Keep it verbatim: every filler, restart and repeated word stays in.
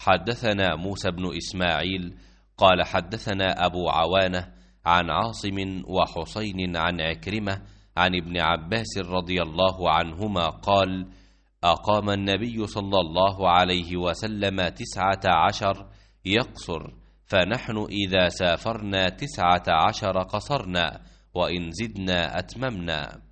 حدثنا موسى بن إسماعيل قال حدثنا أبو عوانة عن عاصم وحسين عن عكرمة عن ابن عباس رضي الله عنهما قال: أقام النبي صلى الله عليه وسلم تسعة عشر يقصر، فنحن إذا سافرنا تسعة عشر قصرنا، وإن زدنا أتممنا.